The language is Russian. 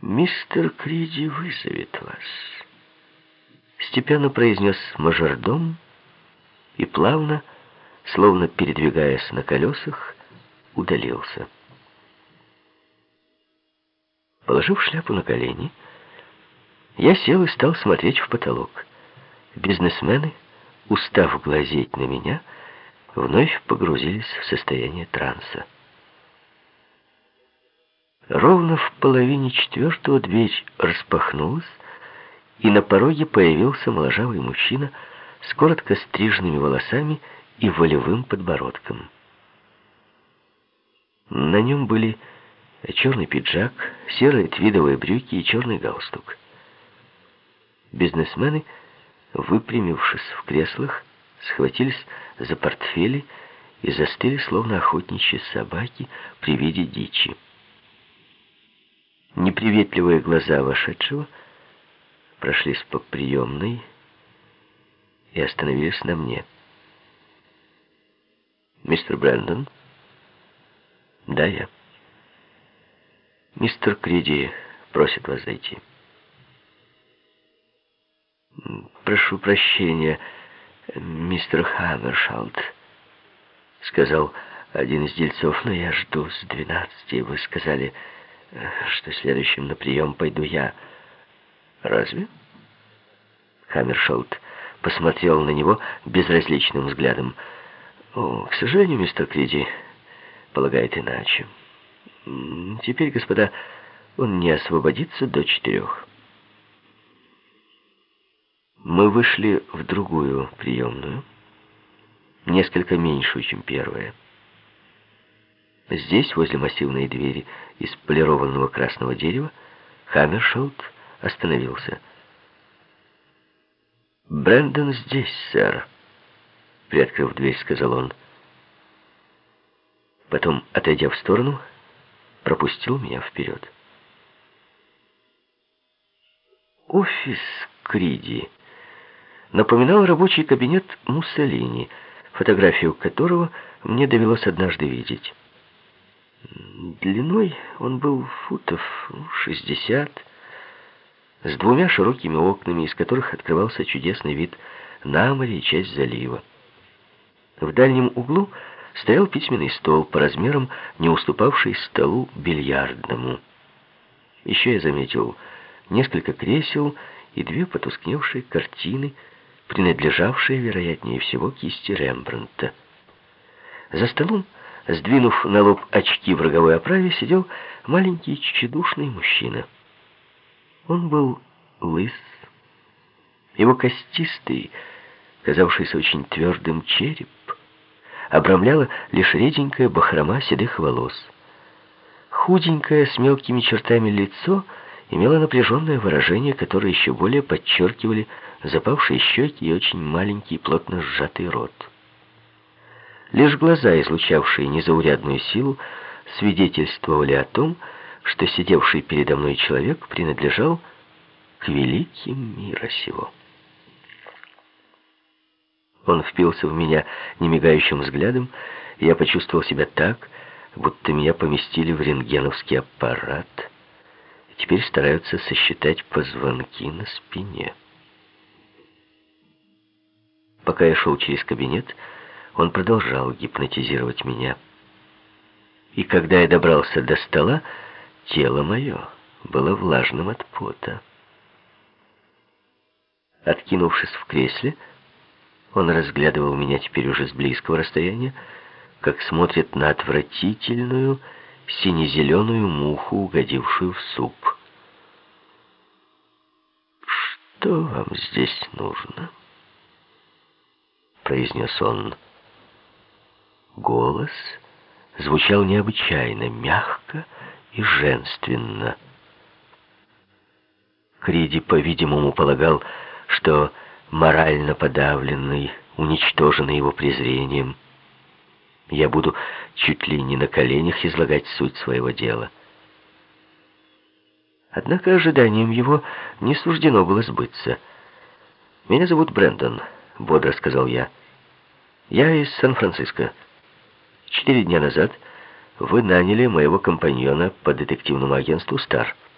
«Мистер Криди вызовет вас», — степенно произнес мажордом и плавно, словно передвигаясь на колесах, удалился. Положив шляпу на колени, я сел и стал смотреть в потолок. Бизнесмены, устав глазеть на меня, вновь погрузились в состояние транса. Ровно в 3:30 дверь распахнулась, и на пороге появился моложавый мужчина с коротко стриженными волосами и волевым подбородком. На нем были черный пиджак, серые твидовые брюки и черный галстук. Бизнесмены, выпрямившись в креслах, схватились за портфели и застыли, словно охотничьи собаки при виде дичи. Неприветливые глаза вошедшего прошлись по приемной и остановились на мне. «Мистер Брэндон?» «Да, я». «Мистер Криди просит вас зайти». «Прошу прощения, мистер Хаммершалд», — сказал один из дельцов, — «но я жду с 12. Вы сказали, что следующим на прием пойду я». «Разве?» Хаммершалд посмотрел на него безразличным взглядом. «О, к сожалению, мистер Криди полагает иначе. Теперь, господа, он не освободится до 4. Мы вышли в другую приемную, несколько меньшую, чем первая. Здесь, возле массивной двери из полированного красного дерева, Хаммершалд остановился. «Брэндон здесь, сэр», — приоткрыв дверь, сказал он. Потом, отойдя в сторону, пропустил меня вперед. Офис Криди напоминал рабочий кабинет Муссолини, фотографию которого мне довелось однажды видеть. Длиной он был футов 60, с 2 широкими окнами, из которых открывался чудесный вид на море и часть залива. В дальнем углу стоял письменный стол, по размерам не уступавший столу бильярдному. Еще я заметил несколько кресел и 2 потускневшие картины, принадлежавшие, вероятнее всего, кисти Рембрандта. За столом, сдвинув на лоб очки в роговой оправе, сидел маленький тщедушный мужчина. Он был лыс. Его костистый, казавшийся очень твердым череп, обрамляла лишь реденькая бахрома седых волос. Худенькое, с мелкими чертами лицо имело напряженное выражение, которое еще более подчеркивали запавшие щеки и очень маленький, плотно сжатый рот. Лишь глаза, излучавшие незаурядную силу, свидетельствовали о том, что сидевший передо мной человек принадлежал к великим мира сего. Он впился в меня немигающим взглядом, и я почувствовал себя так, будто меня поместили в рентгеновский аппарат, и теперь стараются сосчитать позвонки на спине. Пока я шел через кабинет, он продолжал гипнотизировать меня. И когда я добрался до стола, тело мое было влажным от пота. Откинувшись в кресле, он разглядывал меня теперь уже с близкого расстояния, как смотрит на отвратительную сине-зеленую муху, угодившую в суп. «Что вам здесь нужно?» — произнес он. Голос звучал необычайно мягко и женственно. Криди, по-видимому, полагал, что морально подавленный, уничтоженный его презрением, я буду чуть ли не на коленях излагать суть своего дела. Однако ожиданиям его не суждено было сбыться. «Меня зовут Брэндон», — бодро сказал я. «Я из Сан-Франциско. 4 дня назад вы наняли моего компаньона по детективному агентству «Стар».